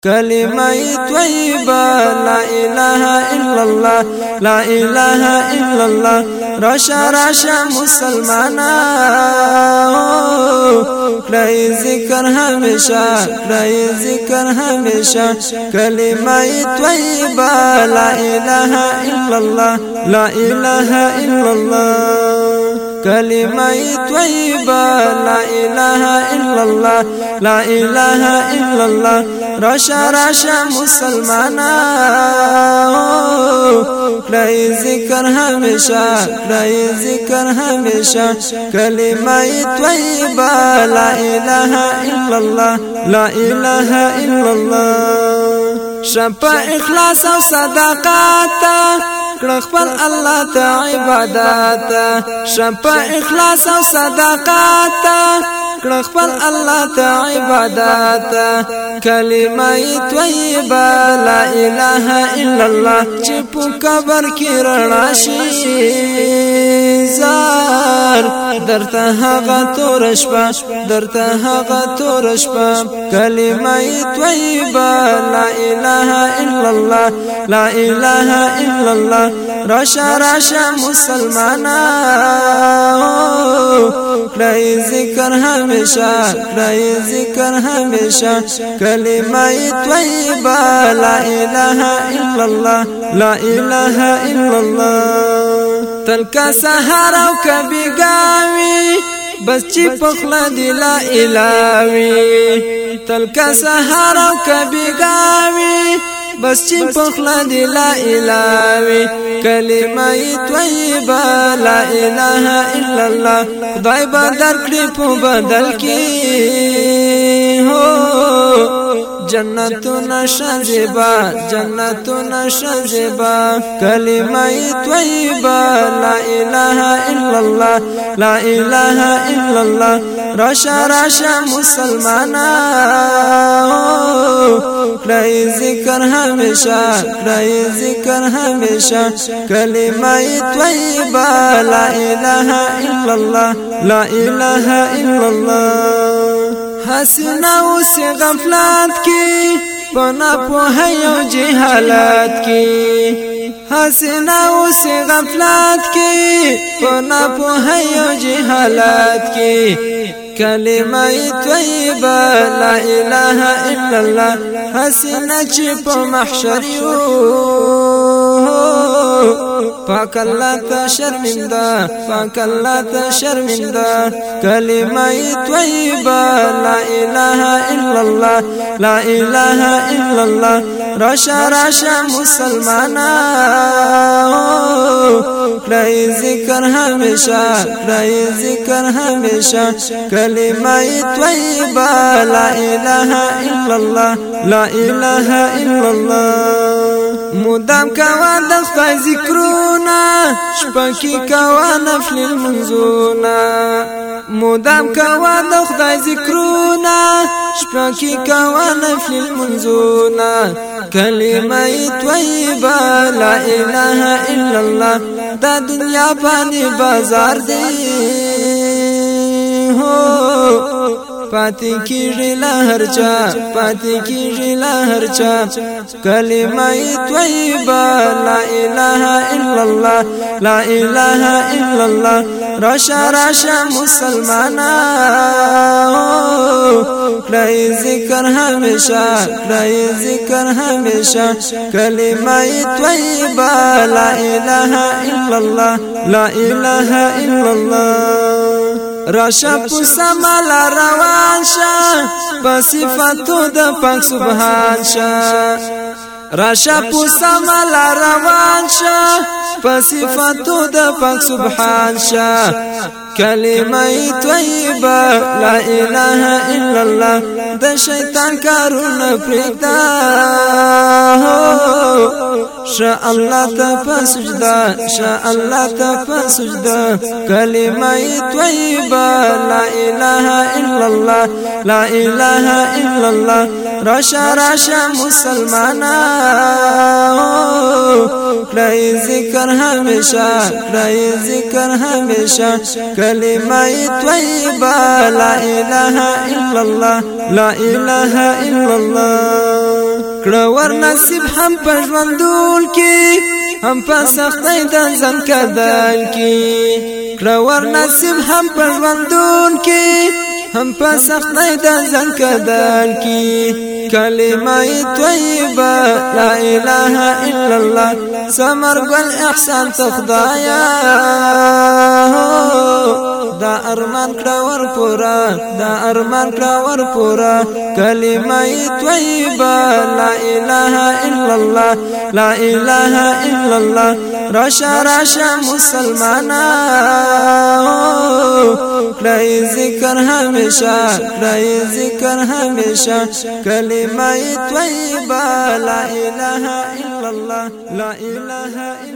كلمة طيبة لا إله إلا الله لا إله إلا الله رشا رشا مسلمانا کړئ ذکر همیشه کړئ ذکر همیشه کلمه طیبه لا اله الا الله لا اله الا الله كلمة طيبة لا إله إلا الله لا إله إلا الله رشا رشا مسلمانا کړئ ذکر همیشه کړئ ذکر همیشه کلمه طیبه لا اله الا الله لا اله الا الله شپه اخلاص او صداقت کړه خپل الله ته عبادت شپه اخلاص او صداقت کړه خپل الله ته عبادت کلمه طیبه لا اله الا الله چې په قبر کې رڼا شي زار درته هغه تور شپه درته هغه تور شپه کلمه طیبه لا اله الا الله لا اله الا الله رشا رشا مسلمانا کړئ ذکر همیشه کړئ ذکر همیشه کلمه طیبه لا اله الا الله لا اله الا الله تلکا سحر او کبي گاوي بس چې پخلا دی لا الهوي تلکا سحر او کبي گاوي بس چې پخلا دی لا الهوي کلمه طیبه لا اله الا الله خدای به درکړي په بدل کې هو جنتنا شذبا جنتنا شذبا كلمة طيبة لا إله إلا الله لا إله إلا الله رشا رشا مسلمانا کړئ ذکر همیشه کړئ ذکر همیشه کلمه طیبه لا اله الا الله لا اله الا الله حسنا اوس غفلت کی پنا په یو جهالت کی حسنا اوس غفلت کی پنا په یو جهالت کی کلمه طیبه لا اله الا الله حسنا چې په محشر یو پاک الله ته شرمنده پاک الله ته شرمنده کلمه طیبه لا اله الا الله لا اله الا الله رشا رشا مسلمانا کړئ ذکر همیشه کړئ ذکر همیشه کلمه طیبه لا اله الا الله لا اله الا الله مدام کوا د خدای ذکرونه شپکی کوا نفل المنزونه مدام کوا د خدای ذکرونه شپکی کوا نفل المنزونه کلمه طیبه لا اله الا الله دا دنیا باندې بازار دی هو پاتې کیږي لهر چا پاتې کیږي لهر چا کلمه طیبه لا اله الا الله لا اله الا الله رشا رشا مسلمانا کړئ ذکر همیشه کړئ ذکر همیشه کلمه طیبه لا اله الا الله لا اله الا الله راشا پسما لا روان شا بصفاتو د پاک سبحان شا راشا پسما لا روان شا بصفاتو د پاک سبحان شا کلمه طیبه لا اله الا الله د شیطان کارونه پرېږده شا الله ته په سجده شا الله ته په سجده کلمه طیبه لا اله الا الله لا اله الا الله رشا رشا مسلمانا کړئ ذکر همیشه کړئ ذکر همیشه کلمه طیبه لا اله الا الله لا اله الا الله کړه ور نصیب هم په ژوندون کې هم په سختۍ د ځان کدل کې کړه ور نصیب هم په ژوندون کې هم په سختۍ د ځان کدل کې کلمه طیبه لا اله الا الله ثمر ګل احسان ته خدایا دا ارمان کړه ور پورا دا ارمان کړه ور پورا کلمه طیبه لا اله الا الله لا اله الا الله راشا راشا مسلمانانو کړه ذکر همیشه کړه ذکر همیشه کلمه طیبه لا اله الا الله لا اله